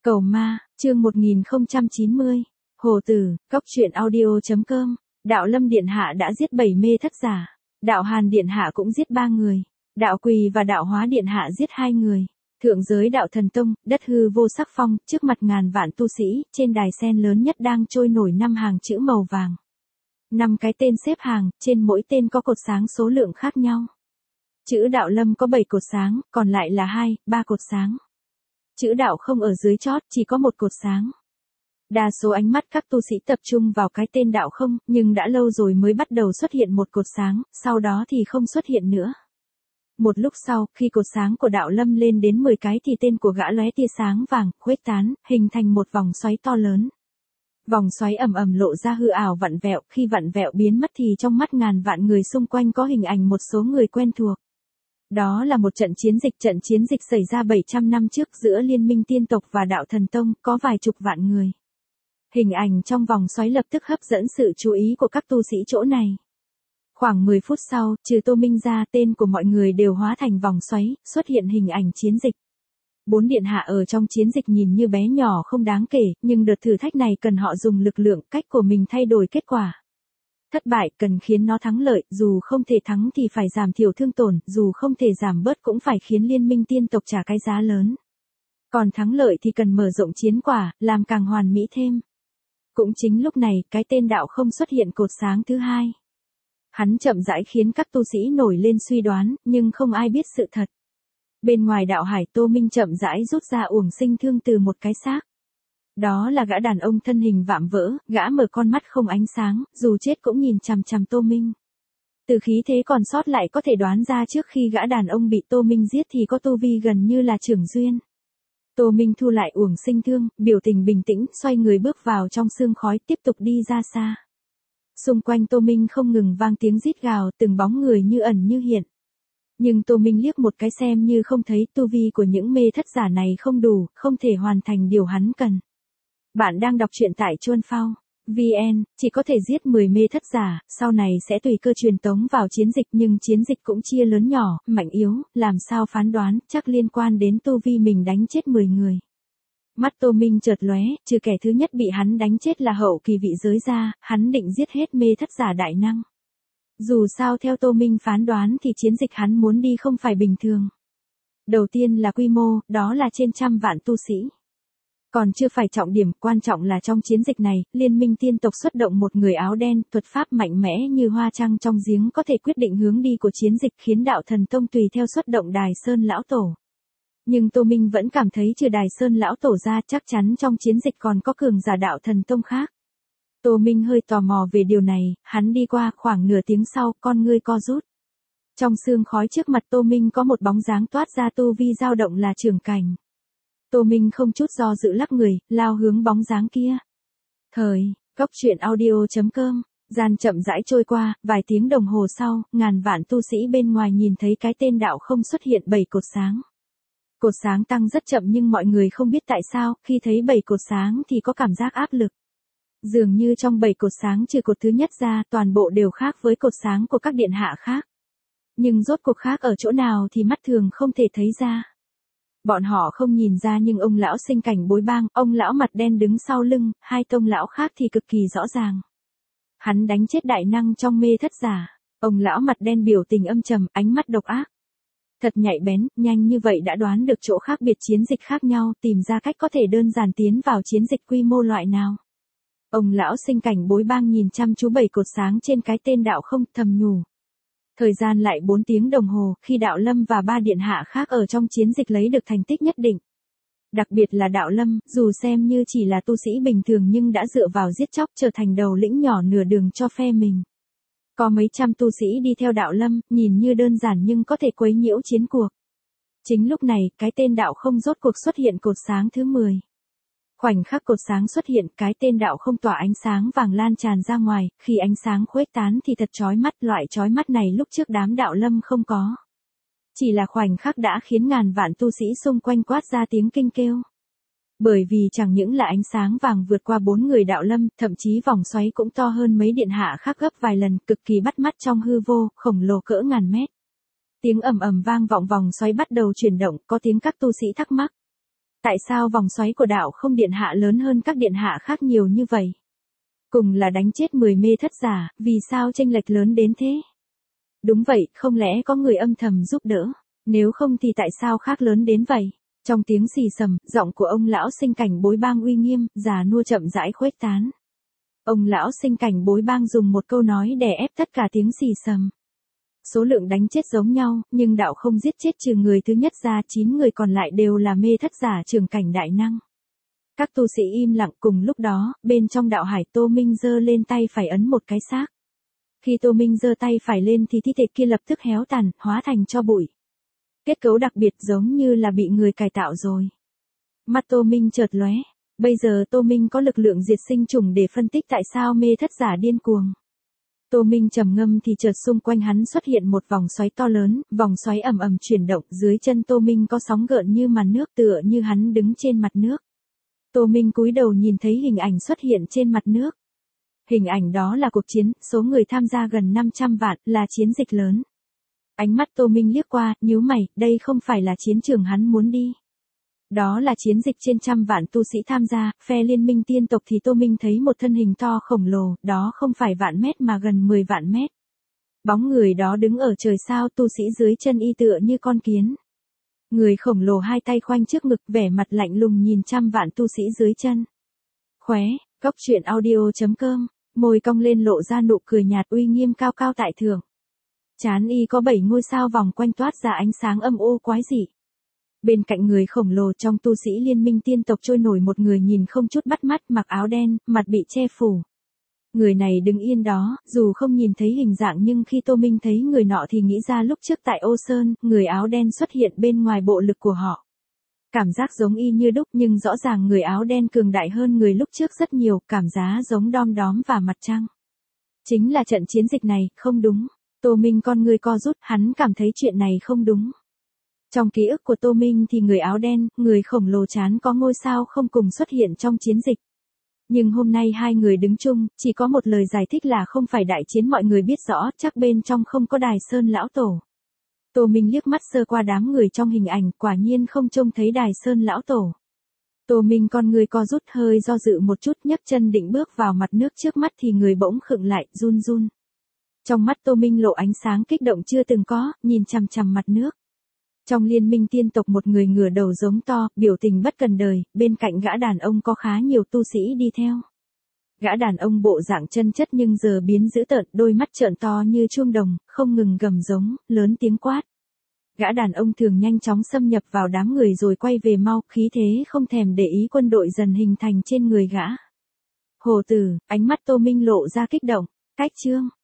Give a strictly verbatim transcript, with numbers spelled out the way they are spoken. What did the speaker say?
Cầu ma, chương một nghìn không trăm chín mươi. Hồ Tử, Cóc truyện audio chấm com. Đạo Lâm Điện Hạ đã giết bảy mê thất giả. Đạo Hàn Điện Hạ cũng giết ba người. Đạo Quỳ và Đạo Hóa Điện Hạ giết hai người. Thượng giới Đạo Thần Tông, đất hư vô sắc phong, trước mặt ngàn vạn tu sĩ, trên đài sen lớn nhất đang trôi nổi năm hàng chữ màu vàng. Năm cái tên xếp hàng, trên mỗi tên có cột sáng số lượng khác nhau. Chữ Đạo Lâm có bảy cột sáng, còn lại là hai, ba cột sáng. Chữ đạo không ở dưới chót, chỉ có một cột sáng. Đa số ánh mắt các tu sĩ tập trung vào cái tên đạo không, nhưng đã lâu rồi mới bắt đầu xuất hiện một cột sáng, sau đó thì không xuất hiện nữa. Một lúc sau, khi cột sáng của Đạo Lâm lên đến mười cái thì tên của gã lóe tia sáng vàng, khuếch tán, hình thành một vòng xoáy to lớn. Vòng xoáy ầm ầm lộ ra hư ảo vặn vẹo, khi vặn vẹo biến mất thì trong mắt ngàn vạn người xung quanh có hình ảnh một số người quen thuộc. Đó là một trận chiến dịch, trận chiến dịch xảy ra bảy trăm năm trước giữa Liên minh Tiên tộc và Đạo Thần Tông, có vài chục vạn người. Hình ảnh trong vòng xoáy lập tức hấp dẫn sự chú ý của các tu sĩ chỗ này. Khoảng mười phút sau, trừ Tô Minh ra, tên của mọi người đều hóa thành vòng xoáy, xuất hiện hình ảnh chiến dịch. Bốn điện hạ ở trong chiến dịch nhìn như bé nhỏ không đáng kể, nhưng đợt thử thách này cần họ dùng lực lượng, cách của mình thay đổi kết quả. Thất bại cần khiến nó thắng lợi, dù không thể thắng thì phải giảm thiểu thương tổn, dù không thể giảm bớt cũng phải khiến Liên minh Tiên tộc trả cái giá lớn. Còn thắng lợi thì cần mở rộng chiến quả, làm càng hoàn mỹ thêm. Cũng chính lúc này, cái tên đạo không xuất hiện cột sáng thứ hai. Hắn chậm rãi khiến các tu sĩ nổi lên suy đoán, nhưng không ai biết sự thật. Bên ngoài đạo hải, Tô Minh chậm rãi rút ra uổng sinh thương từ một cái xác. Đó là gã đàn ông thân hình vạm vỡ, gã mở con mắt không ánh sáng, dù chết cũng nhìn chằm chằm Tô Minh. Từ khí thế còn sót lại có thể đoán ra trước khi gã đàn ông bị Tô Minh giết thì có tu vi gần như là trưởng duyên. Tô Minh thu lại uổng sinh thương, biểu tình bình tĩnh, xoay người bước vào trong sương khói, tiếp tục đi ra xa. Xung quanh Tô Minh không ngừng vang tiếng rít gào, từng bóng người như ẩn như hiện. Nhưng Tô Minh liếc một cái xem như không thấy, tu vi của những mê thất giả này không đủ, không thể hoàn thành điều hắn cần. Bạn đang đọc truyện tại Chuan Phao vê en, chỉ có thể giết mười mê thất giả, sau này sẽ tùy cơ truyền tống vào chiến dịch, nhưng chiến dịch cũng chia lớn nhỏ, mạnh yếu, làm sao phán đoán, chắc liên quan đến tu vi mình đánh chết mười người. Mắt Tô Minh chợt lóe, trừ kẻ thứ nhất bị hắn đánh chết là hậu kỳ vị giới ra, hắn định giết hết mê thất giả đại năng. Dù sao theo Tô Minh phán đoán thì chiến dịch hắn muốn đi không phải bình thường. Đầu tiên là quy mô, đó là trên trăm vạn tu sĩ. Còn chưa phải trọng điểm, quan trọng là trong chiến dịch này, Liên minh Tiên tộc xuất động một người áo đen, thuật pháp mạnh mẽ như hoa trăng trong giếng có thể quyết định hướng đi của chiến dịch, khiến Đạo Thần Tông tùy theo xuất động Đài Sơn Lão Tổ. Nhưng Tô Minh vẫn cảm thấy trừ Đài Sơn Lão Tổ ra, chắc chắn trong chiến dịch còn có cường giả Đạo Thần Tông khác. Tô Minh hơi tò mò về điều này, hắn đi qua, khoảng nửa tiếng sau, con ngươi co rút. Trong sương khói trước mặt Tô Minh có một bóng dáng toát ra tu vi dao động là Trưởng Cảnh. Tô Minh không chút do dự lắc người, lao hướng bóng dáng kia. Thời, Cóc truyện audio chấm com, gian chậm rãi trôi qua, vài tiếng đồng hồ sau, ngàn vạn tu sĩ bên ngoài nhìn thấy cái tên đạo không xuất hiện bảy cột sáng. Cột sáng tăng rất chậm nhưng mọi người không biết tại sao, khi thấy bảy cột sáng thì có cảm giác áp lực. Dường như trong bảy cột sáng trừ cột thứ nhất ra, toàn bộ đều khác với cột sáng của các điện hạ khác. Nhưng rốt cuộc khác ở chỗ nào thì mắt thường không thể thấy ra. Bọn họ không nhìn ra nhưng ông lão Sinh Cảnh Bối Bang, ông lão mặt đen đứng sau lưng, hai tông lão khác thì cực kỳ rõ ràng. Hắn đánh chết đại năng trong mê thất giả. Ông lão mặt đen biểu tình âm trầm, ánh mắt độc ác. Thật nhạy bén, nhanh như vậy đã đoán được chỗ khác biệt chiến dịch khác nhau, tìm ra cách có thể đơn giản tiến vào chiến dịch quy mô loại nào. Ông lão Sinh Cảnh Bối Bang nhìn chăm chú bảy cột sáng trên cái tên đạo không, thầm nhủ. Thời gian lại bốn tiếng đồng hồ, khi Đạo Lâm và ba điện hạ khác ở trong chiến dịch lấy được thành tích nhất định. Đặc biệt là Đạo Lâm, dù xem như chỉ là tu sĩ bình thường nhưng đã dựa vào giết chóc trở thành đầu lĩnh nhỏ nửa đường cho phe mình. Có mấy trăm tu sĩ đi theo Đạo Lâm, nhìn như đơn giản nhưng có thể quấy nhiễu chiến cuộc. Chính lúc này, cái tên đạo không rốt cuộc xuất hiện cột sáng thứ mười. Khoảnh khắc cột sáng xuất hiện, cái tên đạo không tỏa ánh sáng vàng lan tràn ra ngoài, khi ánh sáng khuếch tán thì thật chói mắt, loại chói mắt này lúc trước đám Đạo Lâm không có. Chỉ là khoảnh khắc đã khiến ngàn vạn tu sĩ xung quanh quát ra tiếng kinh kêu. Bởi vì chẳng những là ánh sáng vàng vượt qua bốn người Đạo Lâm, thậm chí vòng xoáy cũng to hơn mấy điện hạ khác gấp vài lần, cực kỳ bắt mắt trong hư vô, khổng lồ cỡ ngàn mét. Tiếng ầm ầm vang vọng, vòng xoáy bắt đầu chuyển động, có tiếng các tu sĩ thắc mắc. Tại sao vòng xoáy của đạo không điện hạ lớn hơn các điện hạ khác nhiều như vậy? Cùng là đánh chết mười mê thất giả, vì sao chênh lệch lớn đến thế? Đúng vậy, không lẽ có người âm thầm giúp đỡ? Nếu không thì tại sao khác lớn đến vậy? Trong tiếng xì xầm, giọng của ông lão sinh cảnh bối bang uy nghiêm, già nua chậm rãi khuếch tán. Ông lão sinh cảnh bối bang dùng một câu nói đè ép tất cả tiếng xì xầm. Số lượng đánh chết giống nhau, nhưng đạo không giết chết trừ người thứ nhất ra, chín người còn lại đều là mê thất giả trường cảnh đại năng. Các tu sĩ im lặng. Cùng lúc đó, bên trong đạo hải Tô Minh giơ lên tay phải ấn một cái xác. Khi Tô Minh giơ tay phải lên thì thi thể kia lập tức héo tàn, hóa thành tro bụi. Kết cấu đặc biệt giống như là bị người cải tạo rồi. Mắt Tô Minh chợt lóe. Bây giờ Tô Minh có lực lượng diệt sinh trùng để phân tích tại sao mê thất giả điên cuồng. Tô Minh trầm ngâm thì chợt xung quanh hắn xuất hiện một vòng xoáy to lớn, vòng xoáy ầm ầm chuyển động, dưới chân Tô Minh có sóng gợn như màn nước tựa như hắn đứng trên mặt nước. Tô Minh cúi đầu nhìn thấy hình ảnh xuất hiện trên mặt nước. Hình ảnh đó là cuộc chiến, số người tham gia gần năm trăm vạn, là chiến dịch lớn. Ánh mắt Tô Minh liếc qua, nhíu mày, đây không phải là chiến trường hắn muốn đi. Đó là chiến dịch trên trăm vạn tu sĩ tham gia, phe liên minh tiên tộc thì Tô Minh thấy một thân hình to khổng lồ, đó không phải vạn mét mà gần mười vạn mét. Bóng người đó đứng ở trời sao, tu sĩ dưới chân y tựa như con kiến. Người khổng lồ hai tay khoanh trước ngực, vẻ mặt lạnh lùng nhìn trăm vạn tu sĩ dưới chân. Khóe, Cóc truyện audio chấm com, môi cong lên lộ ra nụ cười nhạt uy nghiêm cao cao tại thượng. Trán y có bảy ngôi sao vòng quanh toát ra ánh sáng âm u quái dị. Bên cạnh người khổng lồ trong tu sĩ liên minh tiên tộc trôi nổi một người nhìn không chút bắt mắt, mặc áo đen, mặt bị che phủ. Người này đứng yên đó, dù không nhìn thấy hình dạng nhưng khi Tô Minh thấy người nọ thì nghĩ ra lúc trước tại Ô Sơn, người áo đen xuất hiện bên ngoài bộ lực của họ. Cảm giác giống y như đúc nhưng rõ ràng người áo đen cường đại hơn người lúc trước rất nhiều, cảm giác giống Đom Đóm và Mặt Trăng. Chính là trận chiến dịch này, không đúng. Tô Minh con người co rút, hắn cảm thấy chuyện này không đúng. Trong ký ức của Tô Minh thì người áo đen, người khổng lồ chán có ngôi sao không cùng xuất hiện trong chiến dịch. Nhưng hôm nay hai người đứng chung, chỉ có một lời giải thích là không phải đại chiến, mọi người biết rõ, chắc bên trong không có Đài Sơn lão tổ. Tô Minh liếc mắt sơ qua đám người trong hình ảnh, quả nhiên không trông thấy Đài Sơn lão tổ. Tô Minh con người co rút, hơi do dự một chút, nhấc chân định bước vào mặt nước trước mắt thì người bỗng khựng lại, run run. Trong mắt Tô Minh lộ ánh sáng kích động chưa từng có, nhìn chằm chằm mặt nước. Trong liên minh tiên tộc một người ngửa đầu giống to, biểu tình bất cần đời, bên cạnh gã đàn ông có khá nhiều tu sĩ đi theo. Gã đàn ông bộ dạng chân chất nhưng giờ biến dữ tợn, đôi mắt trợn to như chuông đồng, không ngừng gầm giống, lớn tiếng quát. Gã đàn ông thường nhanh chóng xâm nhập vào đám người rồi quay về mau, khí thế không thèm để ý quân đội dần hình thành trên người gã. Hồ Tử, ánh mắt Tô Minh lộ ra kích động, cách chương.